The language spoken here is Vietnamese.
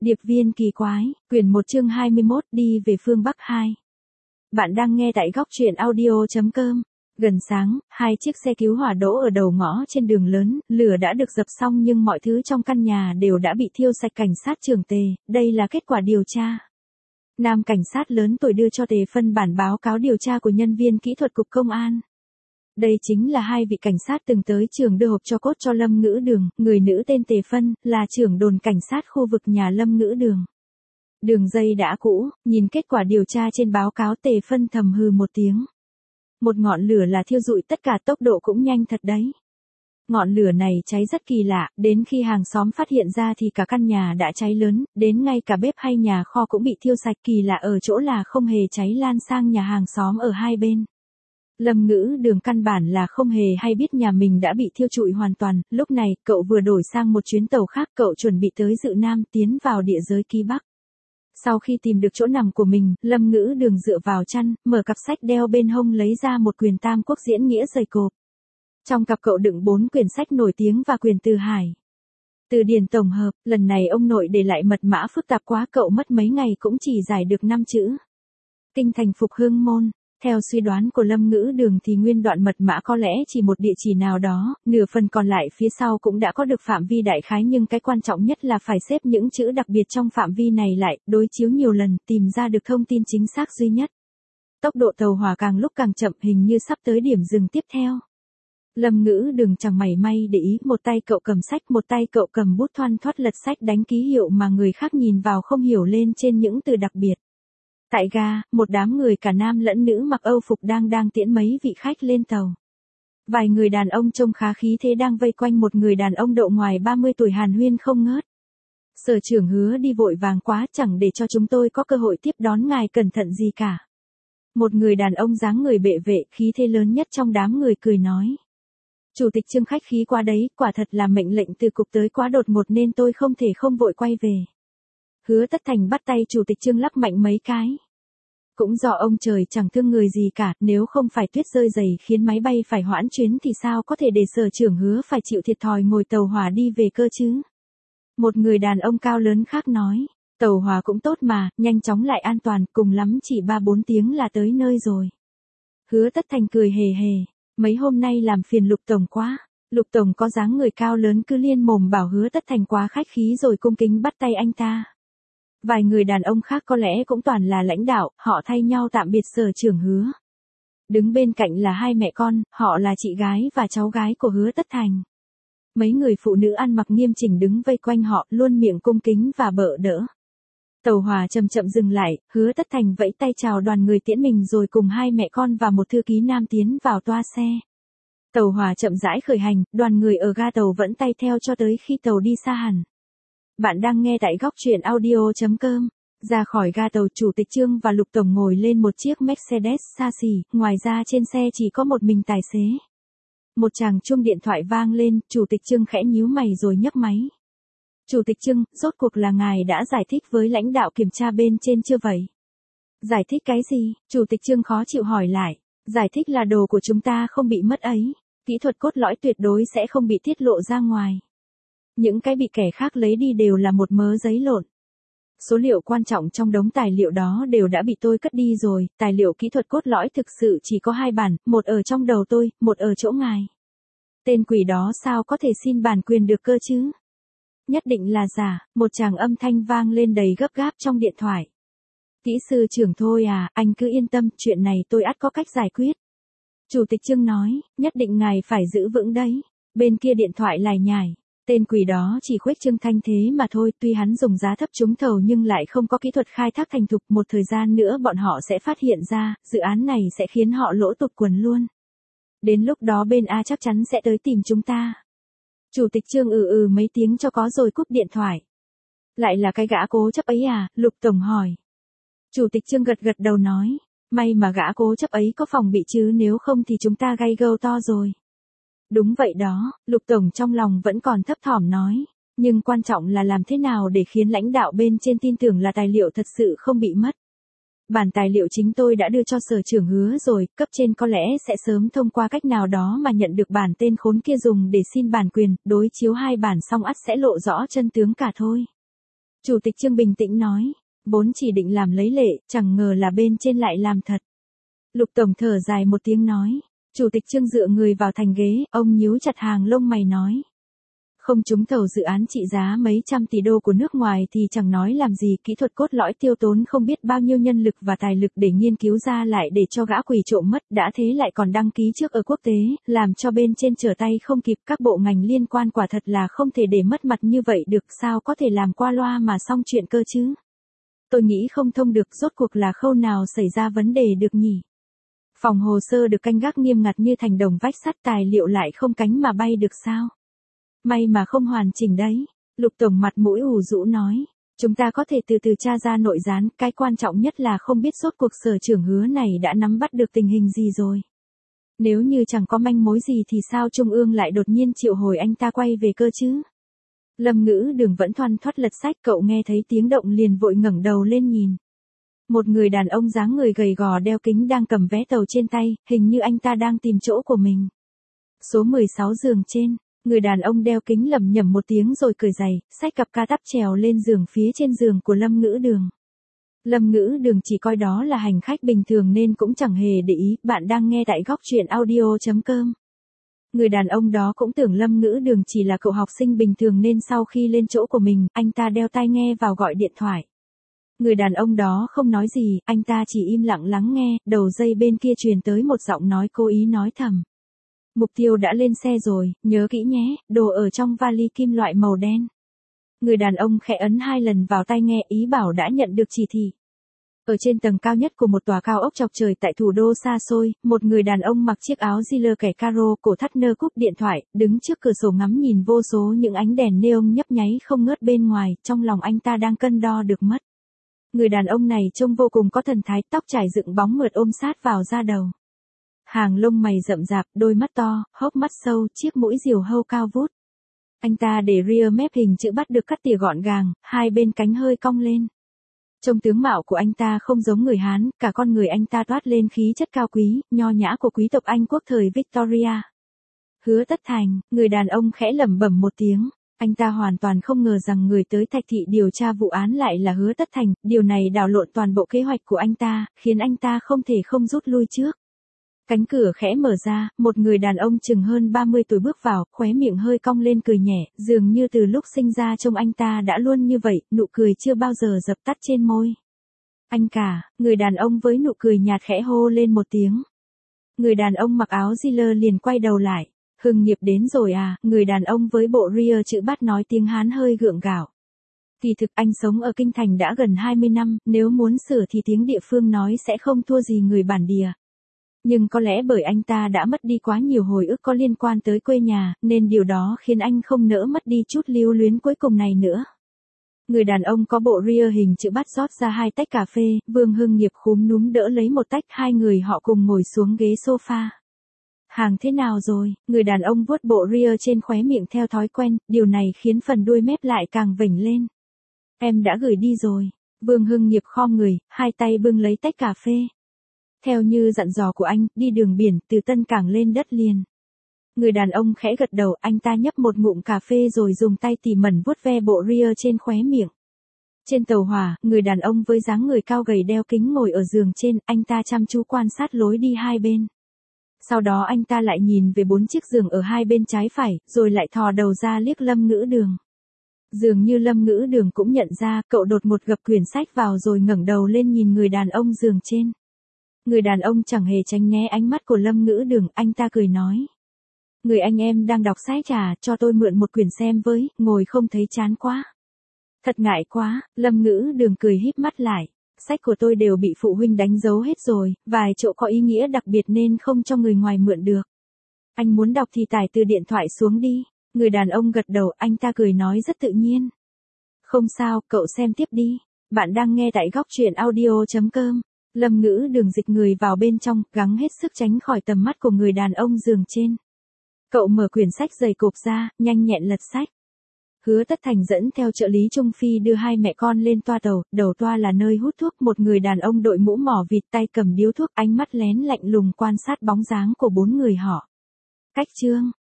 Điệp viên kỳ quái, quyển 1 chương 21 đi về phương Bắc 2. Bạn đang nghe tại góc truyện audio.com. Gần sáng, hai chiếc xe cứu hỏa đỗ ở đầu ngõ trên đường lớn, lửa đã được dập xong nhưng mọi thứ trong căn nhà đều đã bị thiêu sạch. Cảnh sát trưởng Tề, đây là kết quả điều tra. Nam cảnh sát lớn tuổi đưa cho Tề Phân bản báo cáo điều tra của nhân viên kỹ thuật cục công an. Đây chính là hai vị cảnh sát từng tới trường đưa hộp tro cốt cho Lâm Ngữ Đường, người nữ tên Tề Phân, là trưởng đồn cảnh sát khu vực nhà Lâm Ngữ Đường. Đường dây đã cũ, nhìn kết quả điều tra trên báo cáo Tề Phân thầm hừ một tiếng. Một ngọn lửa là thiêu rụi tất cả, tốc độ cũng nhanh thật đấy. Ngọn lửa này cháy rất kỳ lạ, đến khi hàng xóm phát hiện ra thì cả căn nhà đã cháy lớn, đến ngay cả bếp hay nhà kho cũng bị thiêu sạch. Kỳ lạ ở chỗ là không hề cháy lan sang nhà hàng xóm ở hai bên. Lâm Ngữ Đường căn bản là không hề hay biết nhà mình đã bị thiêu trụi hoàn toàn. Lúc này, cậu vừa đổi sang một chuyến tàu khác, cậu chuẩn bị tới Dự Nam, tiến vào địa giới Ký Bắc. Sau khi tìm được chỗ nằm của mình, Lâm Ngữ Đường dựa vào chăn, mở cặp sách đeo bên hông lấy ra một quyển Tam Quốc diễn nghĩa dày cộp. Trong cặp cậu đựng 4 quyển sách nổi tiếng và quyển Từ Hải. Từ điển tổng hợp, lần này ông nội để lại mật mã phức tạp quá, cậu mất mấy ngày cũng chỉ giải được 5 chữ. Kinh thành Phục Hưng môn. Theo suy đoán của Lâm Ngữ Đường thì nguyên đoạn mật mã có lẽ chỉ một địa chỉ nào đó, nửa phần còn lại phía sau cũng đã có được phạm vi đại khái, nhưng cái quan trọng nhất là phải xếp những chữ đặc biệt trong phạm vi này lại, đối chiếu nhiều lần, tìm ra được thông tin chính xác duy nhất. Tốc độ tàu hỏa càng lúc càng chậm, hình như sắp tới điểm dừng tiếp theo. Lâm Ngữ Đường chẳng mảy may để ý, một tay cậu cầm sách, một tay cậu cầm bút thoăn thoắt lật sách đánh ký hiệu mà người khác nhìn vào không hiểu lên trên những từ đặc biệt. Tại ga, một đám người cả nam lẫn nữ mặc Âu phục đang tiễn mấy vị khách lên tàu. Vài người đàn ông trông khá khí thế đang vây quanh một người đàn ông độ ngoài 30 tuổi hàn huyên không ngớt. Sở trưởng Hứa đi vội vàng quá, chẳng để cho chúng tôi có cơ hội tiếp đón ngài cẩn thận gì cả. Một người đàn ông dáng người bệ vệ, khí thế lớn nhất trong đám người cười nói. Chủ tịch Trương khách khí quá đấy, quả thật là mệnh lệnh từ cục tới quá đột ngột nên tôi không thể không vội quay về. Hứa Tất Thành bắt tay Chủ tịch Trương lắc mạnh mấy cái. Cũng do ông trời chẳng thương người gì cả, nếu không phải tuyết rơi dày khiến máy bay phải hoãn chuyến thì sao có thể để sở trưởng Hứa phải chịu thiệt thòi ngồi tàu hỏa đi về cơ chứ. Một người đàn ông cao lớn khác nói, tàu hỏa cũng tốt mà, nhanh chóng lại an toàn, cùng lắm chỉ 3-4 tiếng là tới nơi rồi. Hứa Tất Thành cười hề hề, mấy hôm nay làm phiền Lục Tổng quá. Lục Tổng có dáng người cao lớn cứ liên mồm bảo Hứa Tất Thành quá khách khí rồi cung kính bắt tay anh ta. Vài người đàn ông khác có lẽ cũng toàn là lãnh đạo, họ thay nhau tạm biệt sở trưởng Hứa. Đứng bên cạnh là hai mẹ con, họ là chị gái và cháu gái của Hứa Tất Thành. Mấy người phụ nữ ăn mặc nghiêm chỉnh đứng vây quanh họ, luôn miệng cung kính và bợ đỡ. Tàu hỏa chậm chậm dừng lại, Hứa Tất Thành vẫy tay chào đoàn người tiễn mình rồi cùng hai mẹ con và một thư ký nam tiến vào toa xe. Tàu hỏa chậm rãi khởi hành, đoàn người ở ga tàu vẫn tay theo cho tới khi tàu đi xa hẳn. Bạn đang nghe tại góc truyện audio.com. Ra khỏi ga tàu, Chủ tịch Trương và Lục Tổng ngồi lên một chiếc Mercedes xa xỉ, ngoài ra trên xe chỉ có một mình tài xế. Một chàng chuông điện thoại vang lên, Chủ tịch Trương khẽ nhíu mày rồi nhấc máy. Chủ tịch Trương, rốt cuộc là ngài đã giải thích với lãnh đạo kiểm tra bên trên chưa vậy? Giải thích cái gì? Chủ tịch Trương khó chịu hỏi lại. Giải thích là đồ của chúng ta không bị mất ấy. Kỹ thuật cốt lõi tuyệt đối sẽ không bị tiết lộ ra ngoài. Những cái bị kẻ khác lấy đi đều là một mớ giấy lộn. Số liệu quan trọng trong đống tài liệu đó đều đã bị tôi cất đi rồi, tài liệu kỹ thuật cốt lõi thực sự chỉ có 2 bản, một ở trong đầu tôi, một ở chỗ ngài. Tên quỷ đó sao có thể xin bản quyền được cơ chứ? Nhất định là giả, một tràng âm thanh vang lên đầy gấp gáp trong điện thoại. Kỹ sư trưởng thôi à, anh cứ yên tâm, chuyện này tôi ắt có cách giải quyết. Chủ tịch Trương nói, nhất định ngài phải giữ vững đấy. Bên kia điện thoại lải nhải. Tên quỷ đó chỉ khuếch trương thanh thế mà thôi, tuy hắn dùng giá thấp trúng thầu nhưng lại không có kỹ thuật khai thác thành thục, một thời gian nữa bọn họ sẽ phát hiện ra, dự án này sẽ khiến họ lỗ tụt quần luôn. Đến lúc đó bên A chắc chắn sẽ tới tìm chúng ta. Chủ tịch Trương mấy tiếng cho có rồi cúp điện thoại. Lại là cái gã cố chấp ấy à, Lục Tổng hỏi. Chủ tịch Trương gật đầu nói, may mà gã cố chấp ấy có phòng bị chứ nếu không thì chúng ta gây gâu to rồi. Đúng vậy đó, Lục Tổng trong lòng vẫn còn thấp thỏm nói, nhưng quan trọng là làm thế nào để khiến lãnh đạo bên trên tin tưởng là tài liệu thật sự không bị mất. Bản tài liệu chính tôi đã đưa cho sở trưởng Hứa rồi, cấp trên có lẽ sẽ sớm thông qua cách nào đó mà nhận được bản tên khốn kia dùng để xin bản quyền, đối chiếu 2 bản xong ắt sẽ lộ rõ chân tướng cả thôi. Chủ tịch Trương bình tĩnh nói. Vốn chỉ định làm lấy lệ, chẳng ngờ là bên trên lại làm thật. Lục Tổng thở dài một tiếng nói. Chủ tịch Trương dựa người vào thành ghế, ông nhíu chặt hàng lông mày nói. Không trúng thầu dự án trị giá mấy trăm tỷ đô của nước ngoài thì chẳng nói làm gì, kỹ thuật cốt lõi tiêu tốn không biết bao nhiêu nhân lực và tài lực để nghiên cứu ra lại để cho gã quỷ trộm mất, đã thế lại còn đăng ký trước ở quốc tế, làm cho bên trên trở tay không kịp. Các bộ ngành liên quan quả thật là không thể để mất mặt như vậy được, sao có thể làm qua loa mà xong chuyện cơ chứ. Tôi nghĩ không thông được, rốt cuộc là khâu nào xảy ra vấn đề được nhỉ. Phòng hồ sơ được canh gác nghiêm ngặt như thành đồng vách sắt, tài liệu lại không cánh mà bay được sao. May mà không hoàn chỉnh đấy. Lục Tổng mặt mũi ủ rũ nói. Chúng ta có thể từ từ tra ra nội gián, cái quan trọng nhất là không biết rốt cuộc Sở trưởng Hứa này đã nắm bắt được tình hình gì rồi. Nếu như chẳng có manh mối gì thì sao Trung ương lại đột nhiên triệu hồi anh ta quay về cơ chứ? Lâm Ngữ Đường vẫn thoăn thoắt lật sách, cậu nghe thấy tiếng động liền vội ngẩng đầu lên nhìn. Một người đàn ông dáng người gầy gò đeo kính đang cầm vé tàu trên tay, hình như anh ta đang tìm chỗ của mình. Số 16 giường trên. Người đàn ông đeo kính lẩm nhẩm một tiếng rồi cởi giày, xách cặp ca tắp trèo lên giường phía trên giường của Lâm Ngữ Đường. Lâm Ngữ Đường chỉ coi đó là hành khách bình thường nên cũng chẳng hề để ý. Bạn đang nghe tại góc truyện audio.com. Người đàn ông đó cũng tưởng Lâm Ngữ Đường chỉ là cậu học sinh bình thường nên sau khi lên chỗ của mình, anh ta đeo tai nghe vào gọi điện thoại. Người đàn ông đó không nói gì, anh ta chỉ im lặng lắng nghe, đầu dây bên kia truyền tới một giọng nói cố ý nói thầm. Mục tiêu đã lên xe rồi, nhớ kỹ nhé, đồ ở trong vali kim loại màu đen. Người đàn ông khẽ ấn 2 lần vào tai nghe, ý bảo đã nhận được chỉ thị. Ở trên tầng cao nhất của một tòa cao ốc chọc trời tại thủ đô xa xôi, một người đàn ông mặc chiếc áo jean kẻ caro, cổ thắt nơ cúp điện thoại, đứng trước cửa sổ ngắm nhìn vô số những ánh đèn neon nhấp nháy không ngớt bên ngoài, trong lòng anh ta đang cân đo được mất. Người đàn ông này trông vô cùng có thần thái, tóc trải dựng bóng mượt ôm sát vào da đầu. Hàng lông mày rậm rạp, đôi mắt to, hốc mắt sâu, chiếc mũi diều hâu cao vút. Anh ta để rear mép hình chữ bắt được cắt tỉa gọn gàng, hai bên cánh hơi cong lên. Trông tướng mạo của anh ta không giống người Hán, cả con người anh ta toát lên khí chất cao quý, nho nhã của quý tộc Anh quốc thời Victoria. Hứa Tất Thành, người đàn ông khẽ lẩm bẩm một tiếng. Anh ta hoàn toàn không ngờ rằng người tới Thạch Thị điều tra vụ án lại là Hứa Tất Thành, điều này đảo lộn toàn bộ kế hoạch của anh ta, khiến anh ta không thể không rút lui trước. Cánh cửa khẽ mở ra, một người đàn ông chừng hơn 30 tuổi bước vào, khóe miệng hơi cong lên cười nhẹ, dường như từ lúc sinh ra trông anh ta đã luôn như vậy, nụ cười chưa bao giờ dập tắt trên môi. Anh cả, người đàn ông với nụ cười nhạt khẽ hô lên một tiếng. Người đàn ông mặc áo jean liền quay đầu lại. Hưng Nghiệp đến rồi à, người đàn ông với bộ ria chữ bát nói tiếng Hán hơi gượng gạo. Kỳ thực anh sống ở Kinh Thành đã gần 20 năm, nếu muốn sửa thì tiếng địa phương nói sẽ không thua gì người bản địa. Nhưng có lẽ bởi anh ta đã mất đi quá nhiều hồi ức có liên quan tới quê nhà, nên điều đó khiến anh không nỡ mất đi chút lưu luyến cuối cùng này nữa. Người đàn ông có bộ ria hình chữ bát rót ra 2 tách cà phê, Vương Hưng Nghiệp khúm núm đỡ lấy một tách, hai người họ cùng ngồi xuống ghế sofa. Hàng thế nào rồi, người đàn ông vuốt bộ ria trên khóe miệng theo thói quen, điều này khiến phần đuôi mép lại càng vểnh lên. Em đã gửi đi rồi. Vương Hưng Nghiệp khom người, hai tay bưng lấy tách cà phê. Theo như dặn dò của anh, đi đường biển, từ Tân Cảng lên đất liền. Người đàn ông khẽ gật đầu, anh ta nhấp một ngụm cà phê rồi dùng tay tỉ mẩn vuốt ve bộ ria trên khóe miệng. Trên tàu hỏa, người đàn ông với dáng người cao gầy đeo kính ngồi ở giường trên, anh ta chăm chú quan sát lối đi hai bên. Sau đó anh ta lại nhìn về 4 chiếc giường ở hai bên trái phải, rồi lại thò đầu ra liếc Lâm Ngữ Đường. Dường như Lâm Ngữ Đường cũng nhận ra, cậu đột ngột gập quyển sách vào rồi ngẩng đầu lên nhìn người đàn ông giường trên. Người đàn ông chẳng hề tránh né ánh mắt của Lâm Ngữ Đường, anh ta cười nói. Người anh em đang đọc sách à, cho tôi mượn một quyển xem với, ngồi không thấy chán quá. Thật ngại quá, Lâm Ngữ Đường cười híp mắt lại. Sách của tôi đều bị phụ huynh đánh dấu hết rồi, vài chỗ có ý nghĩa đặc biệt nên không cho người ngoài mượn được. Anh muốn đọc thì tải từ điện thoại xuống đi. Người đàn ông gật đầu, anh ta cười nói rất tự nhiên. Không sao, cậu xem tiếp đi. Bạn đang nghe tại góc truyện audio.com. Lâm Ngữ Đường dịch người vào bên trong, gắng hết sức tránh khỏi tầm mắt của người đàn ông giường trên. Cậu mở quyển sách dày cộp ra, nhanh nhẹn lật sách. Hứa Tất Thành dẫn theo trợ lý Trung Phi đưa hai mẹ con lên toa tàu, đầu toa là nơi hút thuốc, một người đàn ông đội mũ mỏ vịt tay cầm điếu thuốc, ánh mắt lén lạnh lùng quan sát bóng dáng của 4 người họ. Cách chương,